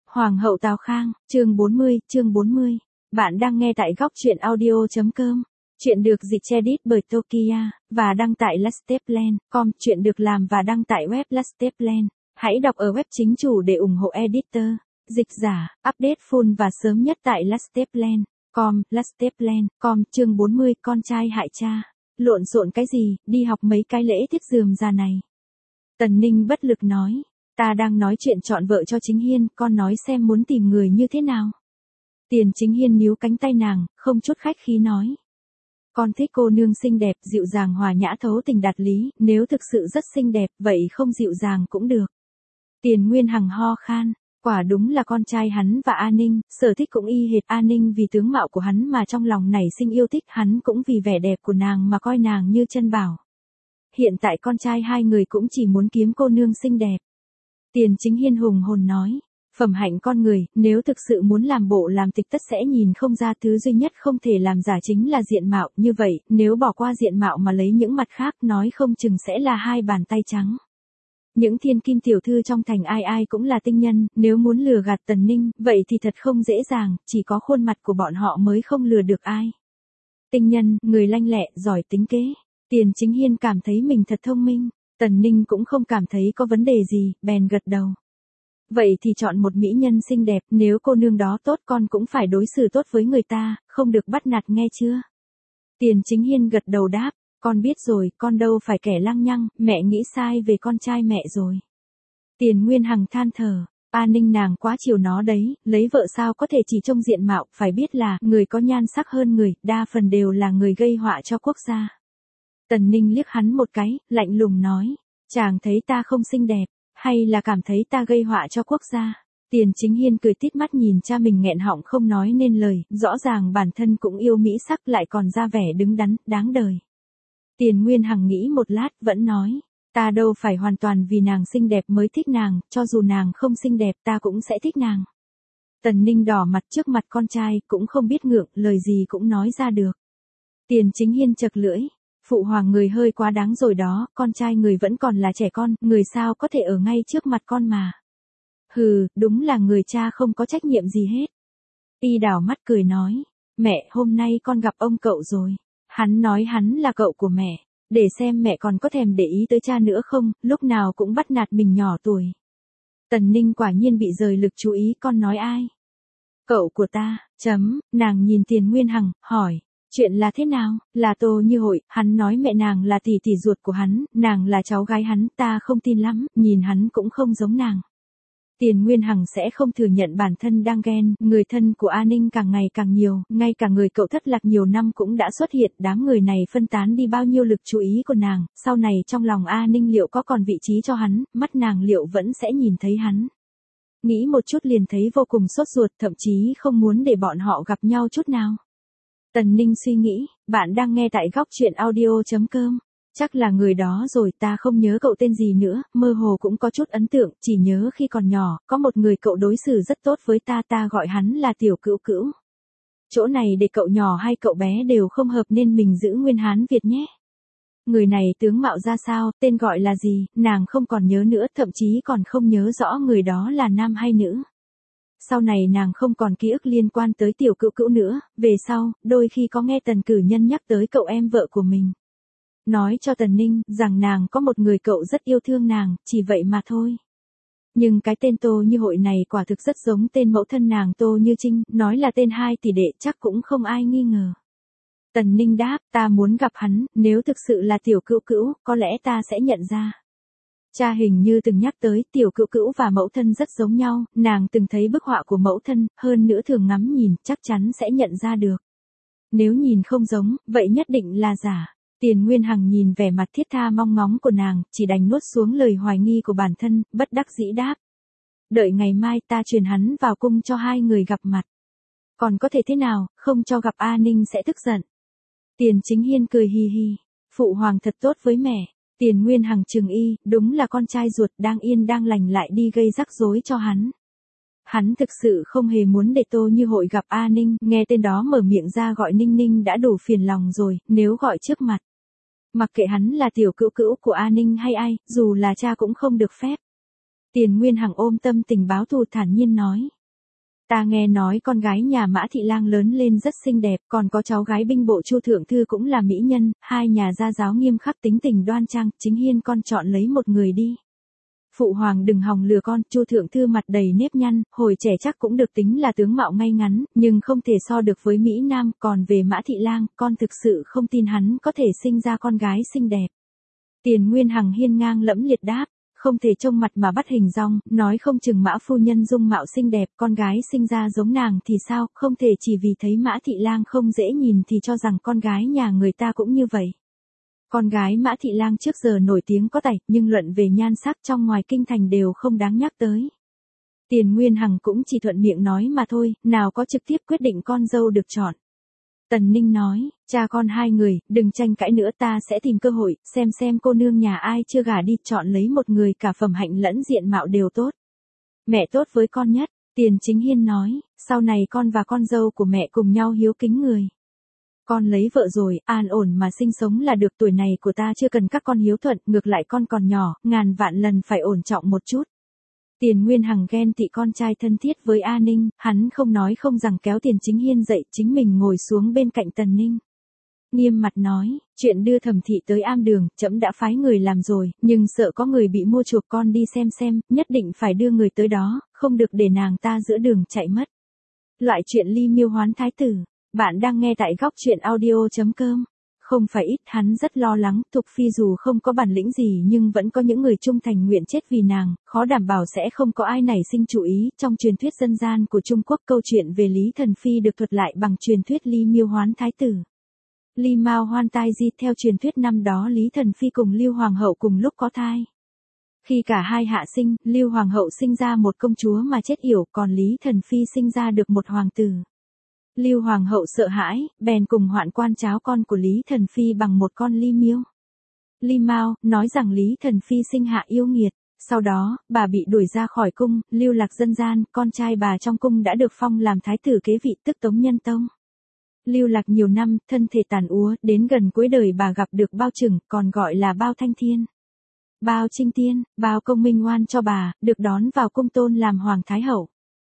Hoàng hậu Tào Khang, chương 40. Bạn đang nghe tại góc truyện audio.com. Chuyện được dịch edit bởi Tokia, và đăng tại lasteplan.com. Chuyện được làm và đăng tại web Lasteplan. Hãy đọc ở web chính chủ để ủng hộ editor, dịch giả, update full và sớm nhất tại Lasteplan.com. Lasteplan.com. Chương 40. Con trai hại cha. Lộn xộn cái gì, đi học mấy cái lễ tiết rườm rà này. Tần Ninh bất lực nói. Ta đang nói chuyện chọn vợ cho Chính Hiên, con nói xem muốn tìm người như thế nào. Tiền Chính Hiên níu cánh tay nàng, không chút khách khí nói. Con thích cô nương xinh đẹp, dịu dàng hòa nhã thấu tình đạt lý, nếu thực sự rất xinh đẹp, vậy không dịu dàng cũng được. Tiền Nguyên Hằng ho khan, quả đúng là con trai hắn và A Ninh, sở thích cũng y hệt A Ninh vì tướng mạo của hắn mà trong lòng nảy sinh yêu thích, hắn cũng vì vẻ đẹp của nàng mà coi nàng như chân bảo. Hiện tại con trai hai người cũng chỉ muốn kiếm cô nương xinh đẹp. Tiền Chính Hiên hùng hồn nói, phẩm hạnh con người, nếu thực sự muốn làm bộ làm tịch tất sẽ nhìn không ra, thứ duy nhất không thể làm giả chính là diện mạo, như vậy, nếu bỏ qua diện mạo mà lấy những mặt khác nói không chừng sẽ là hai bàn tay trắng. Những thiên kim tiểu thư trong thành ai ai cũng là tinh nhân, nếu muốn lừa gạt Tần Ninh, vậy thì thật không dễ dàng, chỉ có khuôn mặt của bọn họ mới không lừa được ai. Tinh nhân, người lanh lẹ, giỏi tính kế. Tiền Chính Hiên cảm thấy mình thật thông minh. Tần Ninh cũng không cảm thấy có vấn đề gì, bèn gật đầu. Vậy thì chọn một mỹ nhân xinh đẹp, nếu cô nương đó tốt con cũng phải đối xử tốt với người ta, không được bắt nạt nghe chưa? Tiền Chính Hiên gật đầu đáp, con biết rồi, con đâu phải kẻ lăng nhăng, mẹ nghĩ sai về con trai mẹ rồi. Tiền Nguyên Hằng than thở, A Ninh nàng quá chiều nó đấy, lấy vợ sao có thể chỉ trông diện mạo, phải biết là, người có nhan sắc hơn người, đa phần đều là người gây họa cho quốc gia. Tần Ninh liếc hắn một cái, lạnh lùng nói, chàng thấy ta không xinh đẹp, hay là cảm thấy ta gây họa cho quốc gia? Tiền Chính Hiên cười tít mắt nhìn cha mình nghẹn họng không nói nên lời, rõ ràng bản thân cũng yêu mỹ sắc lại còn ra vẻ đứng đắn, đáng đời. Tiền Nguyên Hằng nghĩ một lát, vẫn nói, ta đâu phải hoàn toàn vì nàng xinh đẹp mới thích nàng, cho dù nàng không xinh đẹp ta cũng sẽ thích nàng. Tần Ninh đỏ mặt trước mặt con trai, cũng không biết ngượng, lời gì cũng nói ra được. Tiền Chính Hiên chật lưỡi. Phụ hoàng người hơi quá đáng rồi đó, con trai người vẫn còn là trẻ con, người sao có thể ở ngay trước mặt con mà. Hừ, đúng là người cha không có trách nhiệm gì hết. Y đảo mắt cười nói, mẹ, hôm nay con gặp ông cậu rồi. Hắn nói hắn là cậu của mẹ, để xem mẹ còn có thèm để ý tới cha nữa không, lúc nào cũng bắt nạt mình nhỏ tuổi. Tần Ninh quả nhiên bị rời lực chú ý, con nói ai? Cậu của ta, nàng nhìn Tiền Nguyên Hằng, hỏi. Chuyện là thế nào? Là Tô Như Hội, hắn nói mẹ nàng là tỷ tỷ ruột của hắn, nàng là cháu gái hắn, ta không tin lắm, nhìn hắn cũng không giống nàng. Tiền Nguyên Hằng sẽ không thừa nhận bản thân đang ghen, người thân của A Ninh càng ngày càng nhiều, ngay cả người cậu thất lạc nhiều năm cũng đã xuất hiện, đám người này phân tán đi bao nhiêu lực chú ý của nàng, sau này trong lòng A Ninh liệu có còn vị trí cho hắn, mắt nàng liệu vẫn sẽ nhìn thấy hắn. Nghĩ một chút liền thấy vô cùng sốt ruột, thậm chí không muốn để bọn họ gặp nhau chút nào. Tần Ninh suy nghĩ, bạn đang nghe tại góc truyện audio.com. Chắc là người đó rồi, ta không nhớ cậu tên gì nữa, mơ hồ cũng có chút ấn tượng, chỉ nhớ khi còn nhỏ, có một người cậu đối xử rất tốt với ta, ta gọi hắn là Tiểu Cữu Cữu. Chỗ này để cậu nhỏ hay cậu bé đều không hợp nên mình giữ nguyên Hán Việt nhé. Người này tướng mạo ra sao, tên gọi là gì, nàng không còn nhớ nữa, thậm chí còn không nhớ rõ người đó là nam hay nữ. Sau này nàng không còn ký ức liên quan tới Tiểu Cữu Cữu nữa, về sau, đôi khi có nghe Tần Cử Nhân nhắc tới cậu em vợ của mình. Nói cho Tần Ninh, rằng nàng có một người cậu rất yêu thương nàng, chỉ vậy mà thôi. Nhưng cái tên Tô Như Hội này quả thực rất giống tên mẫu thân nàng Tô Như Trinh, nói là tên hai tỷ đệ chắc cũng không ai nghi ngờ. Tần Ninh đáp, ta muốn gặp hắn, nếu thực sự là Tiểu Cữu Cữu, có lẽ ta sẽ nhận ra. Cha hình như từng nhắc tới Tiểu Cữu Cữu và mẫu thân rất giống nhau, nàng từng thấy bức họa của mẫu thân, hơn nữa thường ngắm nhìn, chắc chắn sẽ nhận ra được. Nếu nhìn không giống, vậy nhất định là giả. Tiền Nguyên Hằng nhìn vẻ mặt thiết tha mong ngóng của nàng, chỉ đành nuốt xuống lời hoài nghi của bản thân, bất đắc dĩ đáp. Đợi ngày mai ta truyền hắn vào cung cho hai người gặp mặt. Còn có thể thế nào, không cho gặp A Ninh sẽ tức giận. Tiền Chính Hiên cười hì hì, phụ hoàng thật tốt với mẹ. Tiền Nguyên Hằng trừng y, đúng là con trai ruột đang yên đang lành lại đi gây rắc rối cho hắn. Hắn thực sự không hề muốn để Tô Như Hội gặp A Ninh, nghe tên đó mở miệng ra gọi Ninh Ninh đã đủ phiền lòng rồi, nếu gọi trước mặt. Mặc kệ hắn là Tiểu Cữu Cữu của A Ninh hay ai, dù là cha cũng không được phép. Tiền Nguyên Hằng ôm tâm tình báo thù thản nhiên nói, Ta nghe nói con gái nhà Mã Thị Lang lớn lên rất xinh đẹp, còn có cháu gái binh bộ Chu Thượng Thư cũng là mỹ nhân, hai nhà gia giáo nghiêm khắc tính tình đoan trang, Chính Hiên con chọn lấy một người đi. Phụ hoàng đừng hòng lừa con, Chu Thượng Thư mặt đầy nếp nhăn, hồi trẻ chắc cũng được tính là tướng mạo ngay ngắn, nhưng không thể so được với Mỹ Nam, còn về Mã Thị Lang, con thực sự không tin hắn có thể sinh ra con gái xinh đẹp. Tiền Nguyên Hằng hiên ngang lẫm liệt đáp, không thể trông mặt mà bắt hình dong, nói không chừng Mã phu nhân dung mạo xinh đẹp, con gái sinh ra giống nàng thì sao, không thể chỉ vì thấy Mã Thị Lang không dễ nhìn thì cho rằng con gái nhà người ta cũng như vậy. Con gái Mã Thị Lang trước giờ nổi tiếng có tài, nhưng luận về nhan sắc trong ngoài kinh thành đều không đáng nhắc tới. Tiền Nguyên Hằng cũng chỉ thuận miệng nói mà thôi, nào có trực tiếp quyết định con dâu được chọn. Tần Ninh nói, cha con hai người, đừng tranh cãi nữa, ta sẽ tìm cơ hội, xem cô nương nhà ai chưa gả đi, chọn lấy một người cả phẩm hạnh lẫn diện mạo đều tốt. Mẹ tốt với con nhất, Tiền Chính Hiên nói, sau này con và con dâu của mẹ cùng nhau hiếu kính người. Con lấy vợ rồi, an ổn mà sinh sống là được, tuổi này của ta chưa cần các con hiếu thuận, ngược lại con còn nhỏ, ngàn vạn lần phải ổn trọng một chút. Tiền Nguyên Hằng ghen tị con trai thân thiết với A Ninh, hắn không nói không rằng kéo Tiền Chính Hiên dậy, chính mình ngồi xuống bên cạnh Tần Ninh. Nghiêm mặt nói, chuyện đưa Thẩm thị tới am đường, trẫm đã phái người làm rồi, nhưng sợ có người bị mua chuộc, con đi xem, nhất định phải đưa người tới đó, không được để nàng ta giữa đường chạy mất. Loại chuyện Ly Miêu hoán thái tử. Bạn đang nghe tại góc truyện audio.com. Không phải ít, hắn rất lo lắng, Thục Phi dù không có bản lĩnh gì nhưng vẫn có những người trung thành nguyện chết vì nàng, khó đảm bảo sẽ không có ai nảy sinh chủ ý. Trong truyền thuyết dân gian của Trung Quốc, câu chuyện về Lý Thần Phi được thuật lại bằng truyền thuyết Ly Miêu hoán thái tử. Ly Mao hoan tai di, theo truyền thuyết năm đó Lý Thần Phi cùng Lưu Hoàng hậu cùng lúc có thai. Khi cả hai hạ sinh, Lưu Hoàng hậu sinh ra một công chúa mà chết yểu, còn Lý Thần Phi sinh ra được một hoàng tử. Lưu Hoàng hậu sợ hãi, bèn cùng hoạn quan cháo con của Lý Thần Phi bằng một con ly miêu. Ly Mao, nói rằng Lý Thần Phi sinh hạ yêu nghiệt. Sau đó, bà bị đuổi ra khỏi cung, lưu lạc dân gian, con trai bà trong cung đã được phong làm thái tử kế vị, tức Tống Nhân Tông. Lưu lạc nhiều năm, thân thể tàn úa, đến gần cuối đời bà gặp được Bao Trừng, còn gọi là Bao Thanh Thiên. Bao Trinh Tiên, Bao Công Minh oan cho bà, được đón vào cung tôn làm Hoàng Thái Hậu.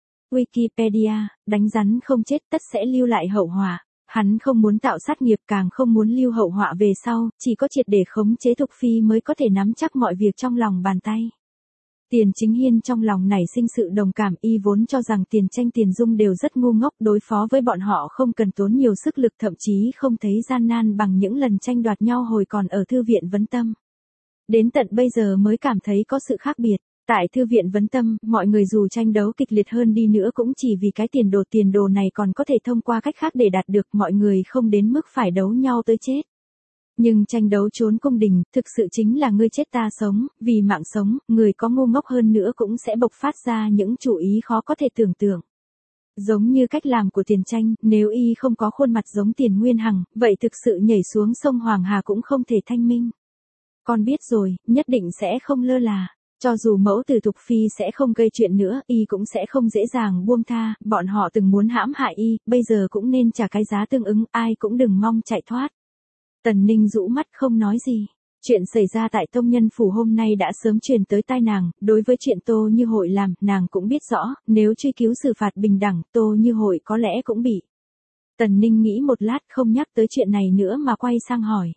Wikipedia, đánh rắn không chết tất sẽ lưu lại hậu họa. Hắn không muốn tạo sát nghiệp, càng không muốn lưu hậu họa về sau, chỉ có triệt để khống chế Thục Phi mới có thể nắm chắc mọi việc trong lòng bàn tay. Tiền Chính Hiên trong lòng nảy sinh sự đồng cảm, y vốn cho rằng Tiền Tranh Tiền Dung đều rất ngu ngốc, đối phó với bọn họ không cần tốn nhiều sức lực, thậm chí không thấy gian nan bằng những lần tranh đoạt nhau hồi còn ở Thư viện Vấn Tâm. Đến tận bây giờ mới cảm thấy có sự khác biệt. Tại Thư viện Vấn Tâm, mọi người dù tranh đấu kịch liệt hơn đi nữa cũng chỉ vì cái tiền đồ này còn có thể thông qua cách khác để đạt được, mọi người không đến mức phải đấu nhau tới chết. Nhưng tranh đấu trốn cung đình, thực sự chính là ngươi chết ta sống, vì mạng sống, người có ngu ngốc hơn nữa cũng sẽ bộc phát ra những chủ ý khó có thể tưởng tượng. Giống như cách làm của Tiền Tranh, nếu y không có khuôn mặt giống Tiền Nguyên Hằng, vậy thực sự nhảy xuống sông Hoàng Hà cũng không thể thanh minh. Con biết rồi, nhất định sẽ không lơ là. Cho dù mẫu tử Thục Phi sẽ không gây chuyện nữa, y cũng sẽ không dễ dàng buông tha, bọn họ từng muốn hãm hại y, bây giờ cũng nên trả cái giá tương ứng, ai cũng đừng mong chạy thoát. Tần Ninh rũ mắt không nói gì. Chuyện xảy ra tại Tông Nhân Phủ hôm nay đã sớm truyền tới tai nàng, đối với chuyện Tô Như Hội làm, nàng cũng biết rõ, nếu truy cứu xử phạt bình đẳng, Tô Như Hội có lẽ cũng bị. Tần Ninh nghĩ một lát không nhắc tới chuyện này nữa mà quay sang hỏi.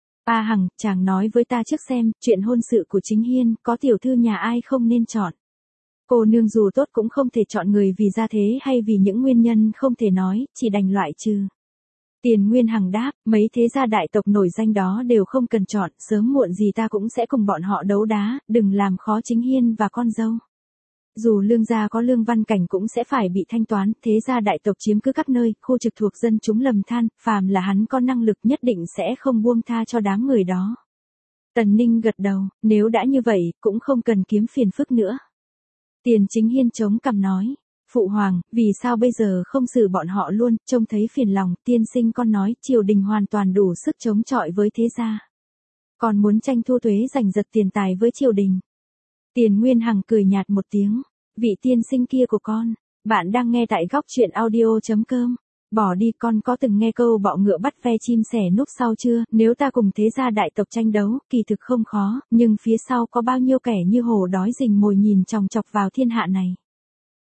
A Hằng, chàng nói với ta trước xem, chuyện hôn sự của Chính Hiên, có tiểu thư nhà ai không nên chọn. Cô nương dù tốt cũng không thể chọn người vì gia thế hay vì những nguyên nhân không thể nói, chỉ đành loại trừ. Tiền Nguyên Hằng đáp, mấy thế gia đại tộc nổi danh đó đều không cần chọn, sớm muộn gì ta cũng sẽ cùng bọn họ đấu đá, đừng làm khó Chính Hiên và con dâu. Dù lương gia có lương văn cảnh cũng sẽ phải bị thanh toán, thế gia đại tộc chiếm cứ các nơi, khu trực thuộc dân chúng lầm than, phàm là hắn có năng lực nhất định sẽ không buông tha cho đám người đó. Tần Ninh gật đầu, nếu đã như vậy, cũng không cần kiếm phiền phức nữa. Tiền Chính Hiên chống cằm nói, Phụ Hoàng, vì sao bây giờ không xử bọn họ luôn, trông thấy phiền lòng, tiên sinh con nói, triều đình hoàn toàn đủ sức chống chọi với thế gia. Còn muốn tranh thu thuế giành giật tiền tài với triều đình. Tiền Nguyên Hằng cười nhạt một tiếng, vị tiên sinh kia của con, bạn đang nghe tại góc truyện audio.com. Bỏ đi, con có từng nghe câu bọ ngựa bắt ve chim sẻ núp sau chưa, nếu ta cùng thế gia đại tộc tranh đấu, kỳ thực không khó, nhưng phía sau có bao nhiêu kẻ như hổ đói rình mồi nhìn chòng chọc vào thiên hạ này.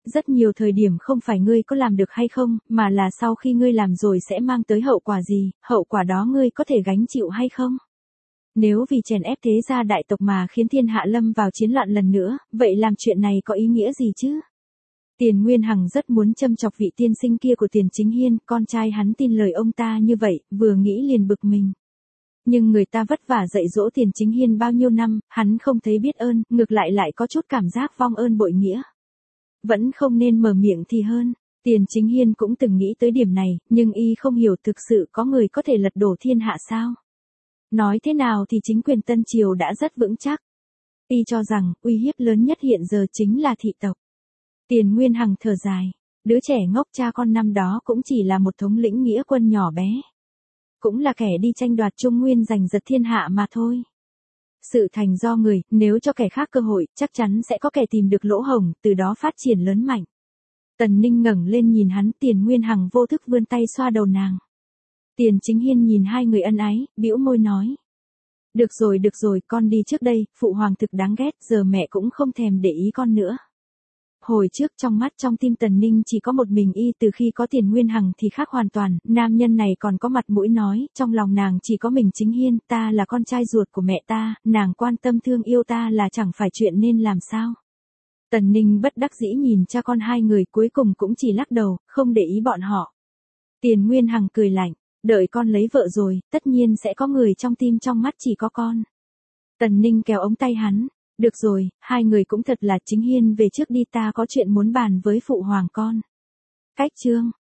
rất nhiều thời điểm không phải ngươi có làm được hay không, mà là sau khi ngươi làm rồi sẽ mang tới hậu quả gì, hậu quả đó ngươi có thể gánh chịu hay không. Nếu vì chèn ép thế gia đại tộc mà khiến thiên hạ lâm vào chiến loạn lần nữa, vậy làm chuyện này có ý nghĩa gì chứ? Tiền Nguyên Hằng rất muốn châm chọc vị tiên sinh kia của Tiền Chính Hiên, con trai hắn tin lời ông ta như vậy, vừa nghĩ liền bực mình. Nhưng người ta vất vả dạy dỗ Tiền Chính Hiên bao nhiêu năm, hắn không thấy biết ơn, ngược lại có chút cảm giác vong ơn bội nghĩa. Vẫn không nên mở miệng thì hơn. Tiền Chính Hiên cũng từng nghĩ tới điểm này, nhưng y không hiểu thực sự có người có thể lật đổ thiên hạ sao. Nói thế nào thì chính quyền Tân Triều đã rất vững chắc. Y cho rằng, uy hiếp lớn nhất hiện giờ chính là thị tộc. Tiền Nguyên Hằng thở dài. Đứa trẻ ngốc cha con năm đó cũng chỉ là một thống lĩnh nghĩa quân nhỏ bé. Cũng là kẻ đi tranh đoạt Trung Nguyên giành giật thiên hạ mà thôi. Sự thành do người, nếu cho kẻ khác cơ hội, chắc chắn sẽ có kẻ tìm được lỗ hổng, từ đó phát triển lớn mạnh. Tần Ninh ngẩng lên nhìn hắn, Tiền Nguyên Hằng vô thức vươn tay xoa đầu nàng. Tiền Chính Hiên nhìn hai người ân ái, bĩu môi nói. Được rồi, con đi trước đây, phụ hoàng thực đáng ghét, giờ mẹ cũng không thèm để ý con nữa. Hồi trước trong mắt trong tim Tần Ninh chỉ có một mình y, từ khi có Tiền Nguyên Hằng thì khác hoàn toàn, nam nhân này còn có mặt mũi nói, trong lòng nàng chỉ có mình Chính Hiên, ta là con trai ruột của mẹ ta, nàng quan tâm thương yêu ta là chẳng phải chuyện nên làm sao. Tần Ninh bất đắc dĩ nhìn cha con hai người, cuối cùng cũng chỉ lắc đầu, không để ý bọn họ. Tiền Nguyên Hằng cười lạnh, đợi con lấy vợ rồi, tất nhiên sẽ có người trong tim trong mắt chỉ có con. Tần Ninh kéo ống tay hắn. Được rồi, hai người cũng thật là Chính Hiên về trước đi, ta có chuyện muốn bàn với phụ hoàng con. Cách chương